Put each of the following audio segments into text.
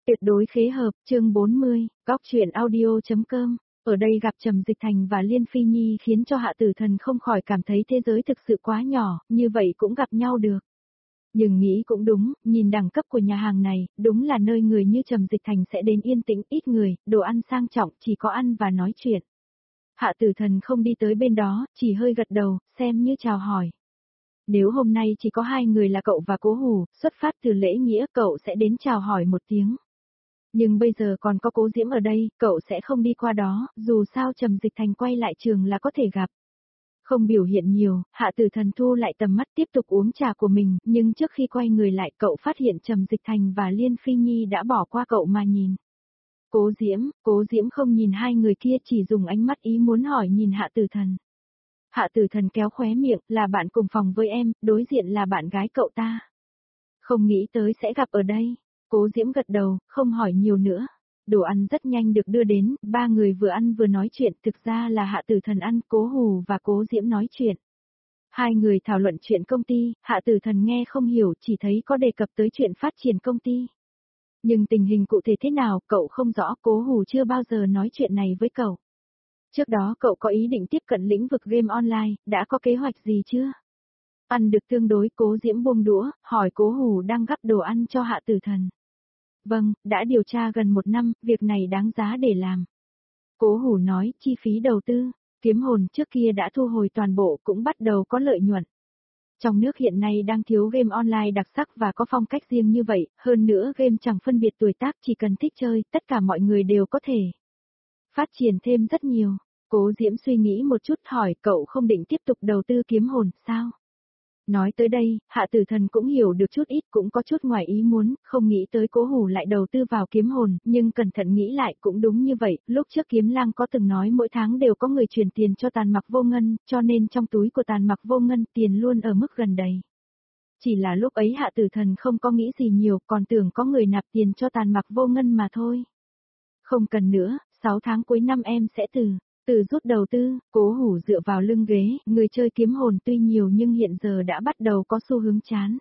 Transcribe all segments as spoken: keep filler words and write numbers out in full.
Tuyệt đối khế hợp, chương bốn mươi, góc truyện audio.com. Ở đây gặp Trầm Dịch Thành và Liên Phi Nhi khiến cho Hạ Tử Thần không khỏi cảm thấy thế giới thực sự quá nhỏ, như vậy cũng gặp nhau được. Nhưng nghĩ cũng đúng, nhìn đẳng cấp của nhà hàng này, đúng là nơi người như Trầm Dịch Thành sẽ đến yên tĩnh, ít người, đồ ăn sang trọng, chỉ có ăn và nói chuyện. Hạ Tử Thần không đi tới bên đó, chỉ hơi gật đầu, xem như chào hỏi. Nếu hôm nay chỉ có hai người là cậu và Cố Hủ, xuất phát từ lễ nghĩa cậu sẽ đến chào hỏi một tiếng. Nhưng bây giờ còn có Cố Diễm ở đây, cậu sẽ không đi qua đó, dù sao Trầm Dịch Thành quay lại trường là có thể gặp. Không biểu hiện nhiều, Hạ Tử Thần thu lại tầm mắt tiếp tục uống trà của mình, nhưng trước khi quay người lại cậu phát hiện Trầm Dịch Thành và Liên Phi Nhi đã bỏ qua cậu mà nhìn. Cố Diễm, Cố Diễm không nhìn hai người kia chỉ dùng ánh mắt ý muốn hỏi nhìn Hạ Tử Thần. Hạ Tử Thần kéo khóe miệng, là bạn cùng phòng với em, đối diện là bạn gái cậu ta. Không nghĩ tới sẽ gặp ở đây. Cố Diễm gật đầu, không hỏi nhiều nữa. Đồ ăn rất nhanh được đưa đến, ba người vừa ăn vừa nói chuyện, thực ra là Hạ Tử Thần ăn, Cố Hủ và Cố Diễm nói chuyện. Hai người thảo luận chuyện công ty, Hạ Tử Thần nghe không hiểu, chỉ thấy có đề cập tới chuyện phát triển công ty. Nhưng tình hình cụ thể thế nào, cậu không rõ, Cố Hủ chưa bao giờ nói chuyện này với cậu. Trước đó cậu có ý định tiếp cận lĩnh vực game online, đã có kế hoạch gì chưa? Ăn được tương đối, Cố Diễm buông đũa, hỏi Cố Hủ đang gắp đồ ăn cho Hạ Tử Thần. Vâng, đã điều tra gần một năm, việc này đáng giá để làm. Cố Hủ nói, chi phí đầu tư, kiếm hồn trước kia đã thu hồi toàn bộ cũng bắt đầu có lợi nhuận. Trong nước hiện nay đang thiếu game online đặc sắc và có phong cách riêng như vậy, hơn nữa game chẳng phân biệt tuổi tác, chỉ cần thích chơi, tất cả mọi người đều có thể phát triển thêm rất nhiều. Cố Diễm suy nghĩ một chút hỏi cậu không định tiếp tục đầu tư kiếm hồn sao? Nói tới đây, Hạ Tử Thần cũng hiểu được chút ít, cũng có chút ngoài ý muốn, không nghĩ tới Cố Hủ lại đầu tư vào kiếm hồn, nhưng cẩn thận nghĩ lại cũng đúng như vậy, lúc trước Kiếm Lang có từng nói mỗi tháng đều có người chuyển tiền cho Tàn Mặc Vô Ngân, cho nên trong túi của Tàn Mặc Vô Ngân tiền luôn ở mức gần đầy. Chỉ là lúc ấy Hạ Tử Thần không có nghĩ gì nhiều, còn tưởng có người nạp tiền cho Tàn Mặc Vô Ngân mà thôi. Không cần nữa, sáu tháng cuối năm em sẽ từ Từ rút đầu tư. Cố Hủ dựa vào lưng ghế, người chơi kiếm hồn tuy nhiều nhưng hiện giờ đã bắt đầu có xu hướng chán.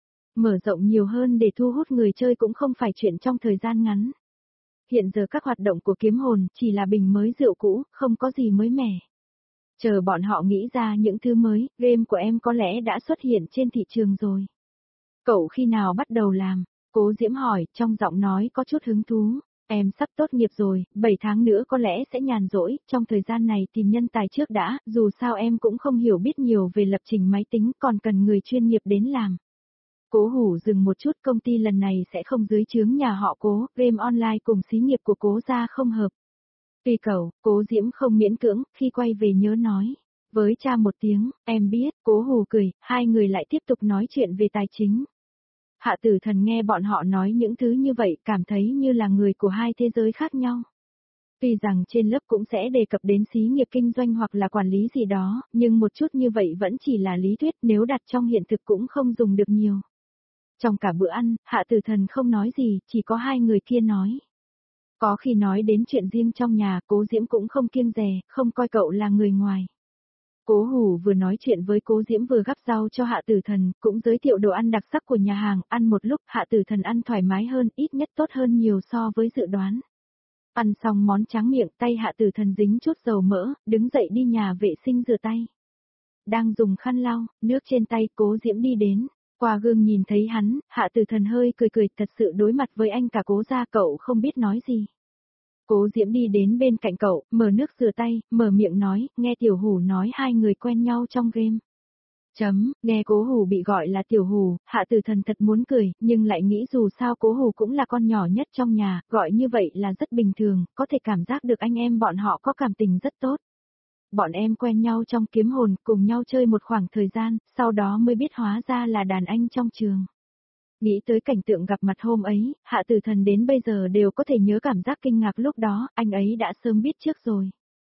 Mở rộng nhiều hơn để thu hút người chơi cũng không phải chuyện trong thời gian ngắn. Hiện giờ các hoạt động của kiếm hồn chỉ là bình mới rượu cũ, không có gì mới mẻ. Chờ bọn họ nghĩ ra những thứ mới, game của em có lẽ đã xuất hiện trên thị trường rồi. Cậu khi nào bắt đầu làm? Cố Diễm hỏi, trong giọng nói có chút hứng thú. Em sắp tốt nghiệp rồi, bảy tháng nữa có lẽ sẽ nhàn rỗi, trong thời gian này tìm nhân tài trước đã, dù sao em cũng không hiểu biết nhiều về lập trình máy tính, còn cần người chuyên nghiệp đến làm. Cố Hủ dừng một chút, công ty lần này sẽ không dưới chướng nhà họ Cố, game online cùng xí nghiệp của Cố gia không hợp. Tùy cậu, Cố Diễm không miễn cưỡng, khi quay về nhớ nói. Với cha một tiếng, em biết, Cố Hủ cười, hai người lại tiếp tục nói chuyện về tài chính. Hạ Tử Thần nghe bọn họ nói những thứ như vậy, cảm thấy như là người của hai thế giới khác nhau. Tuy rằng trên lớp cũng sẽ đề cập đến xí nghiệp kinh doanh hoặc là quản lý gì đó, nhưng một chút như vậy vẫn chỉ là lý thuyết, nếu đặt trong hiện thực cũng không dùng được nhiều. Trong cả bữa ăn, Hạ Tử Thần không nói gì, chỉ có hai người kia nói. Có khi nói đến chuyện riêng trong nhà, Cố Diễm cũng không kiêng dè, không coi cậu là người ngoài. Cố Hủ vừa nói chuyện với Cố Diễm vừa gắp rau cho Hạ Tử Thần, cũng giới thiệu đồ ăn đặc sắc của nhà hàng, ăn một lúc Hạ Tử Thần ăn thoải mái hơn, ít nhất tốt hơn nhiều so với dự đoán. Ăn xong món tráng miệng, tay Hạ Tử Thần dính chút dầu mỡ, đứng dậy đi nhà vệ sinh rửa tay. Đang dùng khăn lau, nước trên tay, Cố Diễm đi đến, qua gương nhìn thấy hắn, Hạ Tử Thần hơi cười cười, thật sự đối mặt với anh cả Cố gia cậu không biết nói gì. Cố Diễm đi đến bên cạnh cậu, mở nước rửa tay, mở miệng nói, nghe Tiểu Hủ nói hai người quen nhau trong game. Chấm, nghe Cố Hủ bị gọi là Tiểu Hủ, Hạ Tử Thần thật muốn cười, nhưng lại nghĩ dù sao Cố Hủ cũng là con nhỏ nhất trong nhà, gọi như vậy là rất bình thường, có thể cảm giác được anh em bọn họ có cảm tình rất tốt. Bọn em quen nhau trong kiếm hồn, cùng nhau chơi một khoảng thời gian, sau đó mới biết hóa ra là đàn anh trong trường. Nghĩ tới cảnh tượng gặp mặt hôm ấy, Hạ Tử Thần đến bây giờ đều có thể nhớ cảm giác kinh ngạc lúc đó, anh ấy đã sớm biết trước rồi.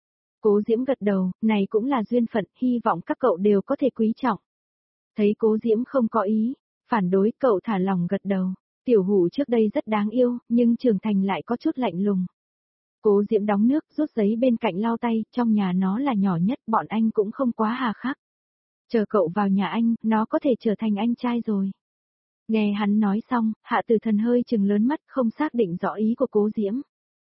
Cố Diễm gật đầu, này cũng là duyên phận, hy vọng các cậu đều có thể quý trọng. Thấy Cố Diễm không có ý, phản đối, cậu thả lòng gật đầu. Tiểu Hủ trước đây rất đáng yêu, nhưng trưởng thành lại có chút lạnh lùng. Cố Diễm đóng nước, rút giấy bên cạnh lau tay, trong nhà nó là nhỏ nhất, bọn anh cũng không quá hà khắc. Chờ cậu vào nhà anh, nó có thể trở thành anh trai rồi. Nghe hắn nói xong, Hạ Tử Thần hơi chừng lớn mắt không xác định rõ ý của Cố Diễm.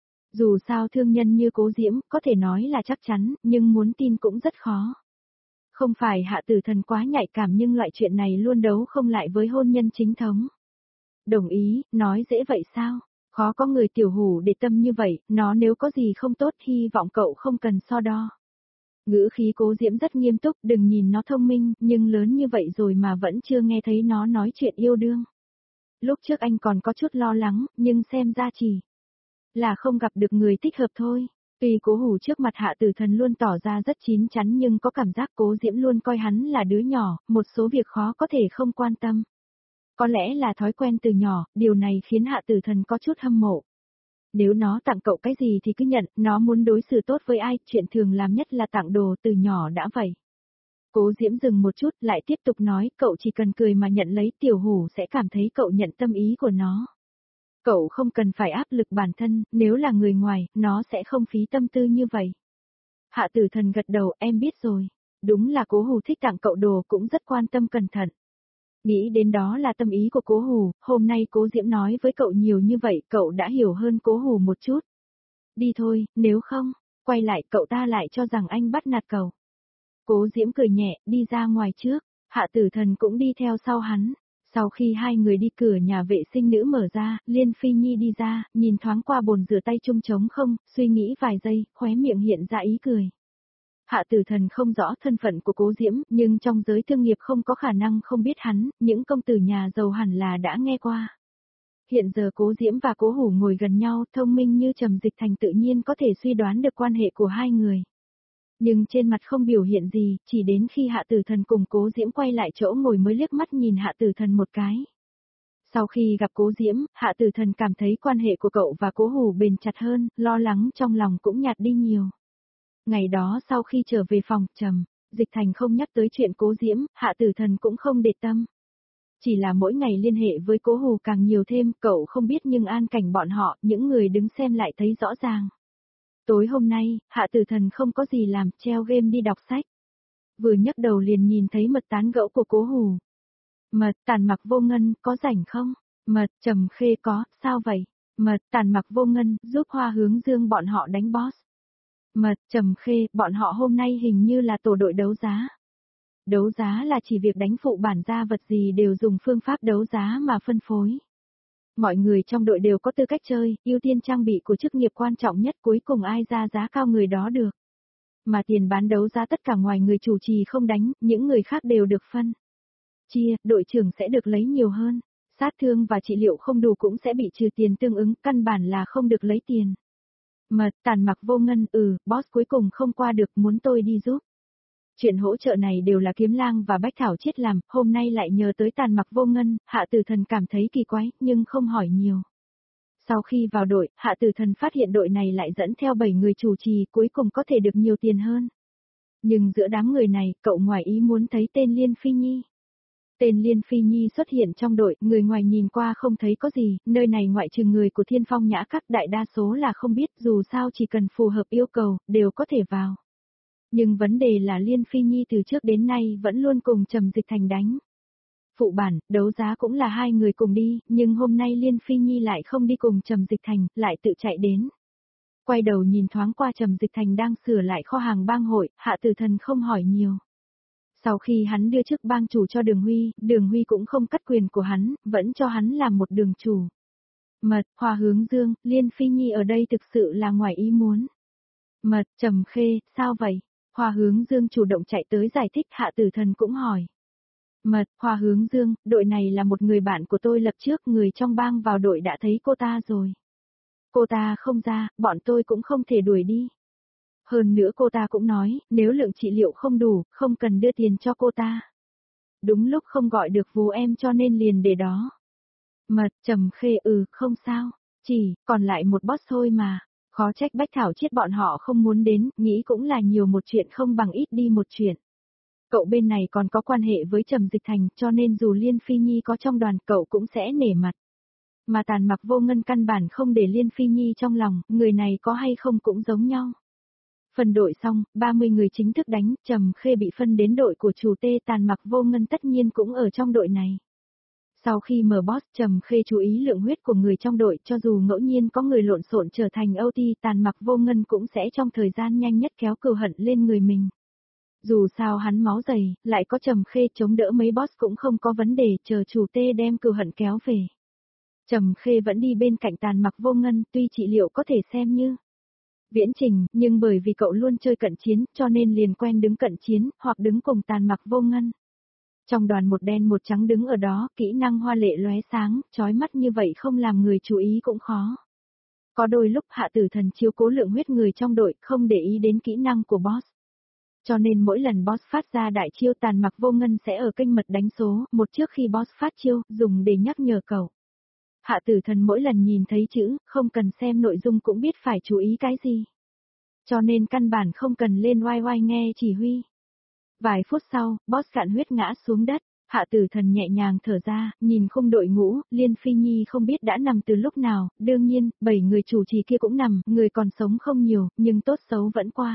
Dù sao thương nhân như Cố Diễm có thể nói là chắc chắn, nhưng muốn tin cũng rất khó. Không phải Hạ Tử Thần quá nhạy cảm nhưng loại chuyện này luôn đấu không lại với hôn nhân chính thống. Đồng ý, nói dễ vậy sao? Khó có người tiểu hủ để tâm như vậy, nó nếu có gì không tốt hy vọng cậu không cần so đo. Ngữ khí Cố Diễm rất nghiêm túc, đừng nhìn nó thông minh, nhưng lớn như vậy rồi mà vẫn chưa nghe thấy nó nói chuyện yêu đương. Lúc trước anh còn có chút lo lắng, nhưng xem ra chỉ là không gặp được người thích hợp thôi. Tuy Cố Hủ trước mặt Hạ Tử Thần luôn tỏ ra rất chín chắn nhưng có cảm giác Cố Diễm luôn coi hắn là đứa nhỏ, một số việc khó có thể không quan tâm. Có lẽ là thói quen từ nhỏ, điều này khiến Hạ Tử Thần có chút hâm mộ. Nếu nó tặng cậu cái gì thì cứ nhận, nó muốn đối xử tốt với ai, chuyện thường làm nhất là tặng đồ từ nhỏ đã vậy. Cố Diễm dừng một chút lại tiếp tục nói, cậu chỉ cần cười mà nhận lấy, tiểu hủ sẽ cảm thấy cậu nhận tâm ý của nó. Cậu không cần phải áp lực bản thân, nếu là người ngoài, nó sẽ không phí tâm tư như vậy. Hạ Tử Thần gật đầu, em biết rồi. Đúng là Cố Hủ thích tặng cậu đồ cũng rất quan tâm cẩn thận. Nghĩ đến đó là tâm ý của Cố Hủ, hôm nay Cố Diễm nói với cậu nhiều như vậy, cậu đã hiểu hơn Cố Hủ một chút. Đi thôi, nếu không, quay lại cậu ta lại cho rằng anh bắt nạt cậu. Cố Diễm cười nhẹ, đi ra ngoài trước, Hạ Tử Thần cũng đi theo sau hắn. Sau khi hai người đi, cửa nhà vệ sinh nữ mở ra, Liên Phi Nhi đi ra, nhìn thoáng qua bồn rửa tay chung trống không, suy nghĩ vài giây, khóe miệng hiện ra ý cười. Hạ Tử Thần không rõ thân phận của Cố Diễm, nhưng trong giới thương nghiệp không có khả năng không biết hắn, những công tử nhà giàu hẳn là đã nghe qua. Hiện giờ Cố Diễm và Cố Hủ ngồi gần nhau, thông minh như Trầm Dịch Thành tự nhiên có thể suy đoán được quan hệ của hai người. Nhưng trên mặt không biểu hiện gì, chỉ đến khi Hạ Tử Thần cùng Cố Diễm quay lại chỗ ngồi mới liếc mắt nhìn Hạ Tử Thần một cái. Sau khi gặp Cố Diễm, Hạ Tử Thần cảm thấy quan hệ của cậu và Cố Hủ bền chặt hơn, lo lắng trong lòng cũng nhạt đi nhiều. Ngày đó sau khi trở về phòng, Trầm Dịch Thành không nhắc tới chuyện Cố Diễm, Hạ Tử Thần cũng không để tâm. Chỉ là mỗi ngày liên hệ với Cố Hủ càng nhiều thêm, cậu không biết nhưng an cảnh bọn họ, những người đứng xem lại thấy rõ ràng. Tối hôm nay, Hạ Tử Thần không có gì làm, treo game đi đọc sách. Vừa nhấc đầu liền nhìn thấy mật tán gẫu của Cố Hủ. Mật, Tàn Mặc Vô Ngân, có rảnh không? Mật, Trầm Khê có, sao vậy? Mật, Tàn Mặc Vô Ngân, giúp Hoa Hướng Dương bọn họ đánh boss. Mật, Trầm Khê, bọn họ hôm nay hình như là tổ đội đấu giá. Đấu giá là chỉ việc đánh phụ bản ra vật gì đều dùng phương pháp đấu giá mà phân phối. Mọi người trong đội đều có tư cách chơi, ưu tiên trang bị của chức nghiệp quan trọng nhất, cuối cùng ai ra giá cao người đó được. Mà tiền bán đấu giá tất cả ngoài người chủ trì không đánh, những người khác đều được phân chia, đội trưởng sẽ được lấy nhiều hơn. Sát thương và trị liệu không đủ cũng sẽ bị trừ tiền tương ứng, căn bản là không được lấy tiền. Mật, Tàn Mặc Vô Ngân, ừ, boss cuối cùng không qua được, muốn tôi đi giúp. Chuyện hỗ trợ này đều là Kiếm Lang và Bách Thảo Chiết làm, hôm nay lại nhờ tới Tàn Mặc Vô Ngân, Hạ Tử Thần cảm thấy kỳ quái, nhưng không hỏi nhiều. Sau khi vào đội, Hạ Tử Thần phát hiện đội này lại dẫn theo bảy người chủ trì, cuối cùng có thể được nhiều tiền hơn. Nhưng giữa đám người này, cậu ngoài ý muốn thấy tên Liên Phi Nhi. Tên Liên Phi Nhi xuất hiện trong đội, người ngoài nhìn qua không thấy có gì, nơi này ngoại trừ người của Thiên Phong Nhã Các đại đa số là không biết, dù sao chỉ cần phù hợp yêu cầu, đều có thể vào. Nhưng vấn đề là Liên Phi Nhi từ trước đến nay vẫn luôn cùng Trầm Dịch Thành đánh. Phụ bản, đấu giá cũng là hai người cùng đi, nhưng hôm nay Liên Phi Nhi lại không đi cùng Trầm Dịch Thành, lại tự chạy đến. Quay đầu nhìn thoáng qua Trầm Dịch Thành đang sửa lại kho hàng bang hội, Hạ Tử Thần không hỏi nhiều. Sau khi hắn đưa chức bang chủ cho Đường Huy, Đường Huy cũng không cắt quyền của hắn, vẫn cho hắn làm một đường chủ. Mật, Hoa Hướng Dương, Liên Phi Nhi ở đây thực sự là ngoài ý muốn. Mật, Trầm Khê, sao vậy? Hoa Hướng Dương chủ động chạy tới giải thích, Hạ Tử Thần cũng hỏi. Mật, Hoa Hướng Dương, đội này là một người bạn của tôi lập trước, người trong bang vào đội đã thấy cô ta rồi. Cô ta không ra, bọn tôi cũng không thể đuổi đi. Hơn nữa cô ta cũng nói, nếu lượng trị liệu không đủ, không cần đưa tiền cho cô ta. Đúng lúc không gọi được vú em cho nên liền để đó. Mật, Trầm Khê, ừ, không sao, chỉ, còn lại một boss thôi mà. Khó trách Bách Thảo Chiết bọn họ không muốn đến, nghĩ cũng là nhiều một chuyện không bằng ít đi một chuyện. Cậu bên này còn có quan hệ với Trầm Dịch Thành, cho nên dù Liên Phi Nhi có trong đoàn, cậu cũng sẽ nể mặt. Mà Tàn Mặc Vô Ngân căn bản không để Liên Phi Nhi trong lòng, người này có hay không cũng giống nhau. Phân đội xong, ba mươi người chính thức đánh, Trầm Khê bị phân đến đội của chủ tê, Tàn Mặc Vô Ngân tất nhiên cũng ở trong đội này. Sau khi mở boss, Trầm Khê chú ý lượng huyết của người trong đội, cho dù ngẫu nhiên có người lộn xộn trở thành ô tê, Tàn Mặc Vô Ngân cũng sẽ trong thời gian nhanh nhất kéo cừu hận lên người mình. Dù sao hắn máu dày, lại có Trầm Khê chống đỡ mấy boss cũng không có vấn đề, chờ chủ tê đem cừu hận kéo về. Trầm Khê vẫn đi bên cạnh Tàn Mặc Vô Ngân, tuy trị liệu có thể xem như viễn trình, nhưng bởi vì cậu luôn chơi cận chiến, cho nên liền quen đứng cận chiến, hoặc đứng cùng Tàn Mặc Vô Ngân. Trong đoàn một đen một trắng đứng ở đó, kỹ năng hoa lệ lóe sáng, chói mắt như vậy không làm người chú ý cũng khó. Có đôi lúc Hạ Tử Thần chiếu cố lượng huyết người trong đội, không để ý đến kỹ năng của boss. Cho nên mỗi lần boss phát ra đại chiêu, Tàn Mặc Vô Ngân sẽ ở kênh mật đánh số, một trước khi boss phát chiêu, dùng để nhắc nhở cậu. Hạ Tử Thần mỗi lần nhìn thấy chữ, không cần xem nội dung cũng biết phải chú ý cái gì. Cho nên căn bản không cần lên oai oai nghe chỉ huy. Vài phút sau, boss cạn huyết ngã xuống đất, Hạ Tử Thần nhẹ nhàng thở ra, nhìn khung đội ngũ, Liên Phi Nhi không biết đã nằm từ lúc nào, đương nhiên, bảy người chủ trì kia cũng nằm, người còn sống không nhiều, nhưng tốt xấu vẫn qua.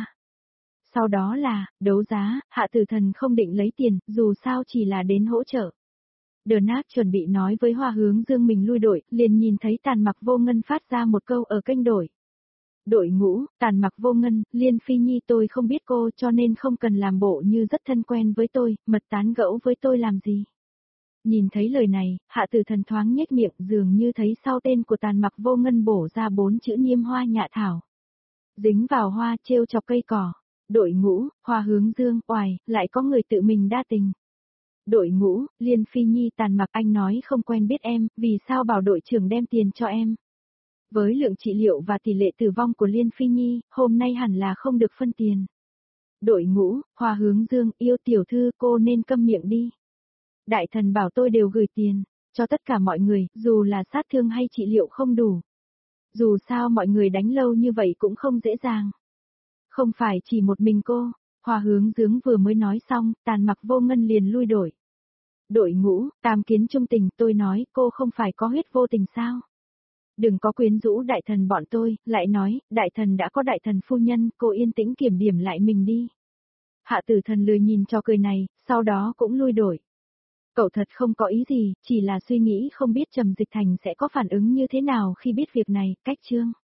Sau đó là, đấu giá, Hạ Tử Thần không định lấy tiền, dù sao chỉ là đến hỗ trợ. Đờ Nát chuẩn bị nói với Hoa Hướng Dương mình lui đội, liền nhìn thấy Tàn Mặc Vô Ngân phát ra một câu ở kênh đổi. Đội ngũ, Tàn Mặc Vô Ngân, Liên Phi Nhi tôi không biết cô cho nên không cần làm bộ như rất thân quen với tôi, mật tán gẫu với tôi làm gì. Nhìn thấy lời này, Hạ Tử Thần thoáng nhếch miệng, dường như thấy sau tên của Tàn Mặc Vô Ngân bổ ra bốn chữ Niêm Hoa Nhạ Thảo. Dính vào hoa trêu chọc cây cỏ. Đội ngũ, Hoa Hướng Dương, oài, lại có người tự mình đa tình. Đội ngũ, Liên Phi Nhi, Tàn Mặc, anh nói không quen biết em, vì sao bảo đội trưởng đem tiền cho em. Với lượng trị liệu và tỷ lệ tử vong của Liên Phi Nhi, hôm nay hẳn là không được phân tiền. Đội ngũ, Hoa Hướng Dương, yêu tiểu thư cô nên câm miệng đi. Đại thần bảo tôi đều gửi tiền, cho tất cả mọi người, dù là sát thương hay trị liệu không đủ. Dù sao mọi người đánh lâu như vậy cũng không dễ dàng. Không phải chỉ một mình cô, Hoa Hướng Dương vừa mới nói xong, Tàn Mặc Vô Ngân liền lui đổi. Đội ngũ, Tam Kiến trung tình, tôi nói cô không phải có huyết vô tình sao? Đừng có quyến rũ đại thần bọn tôi, lại nói, đại thần đã có đại thần phu nhân, cô yên tĩnh kiểm điểm lại mình đi. Hạ Tử Thần lười nhìn cho cười này, sau đó cũng lui đổi. Cậu thật không có ý gì, chỉ là suy nghĩ không biết Trầm Dịch Thành sẽ có phản ứng như thế nào khi biết việc này, cách chương.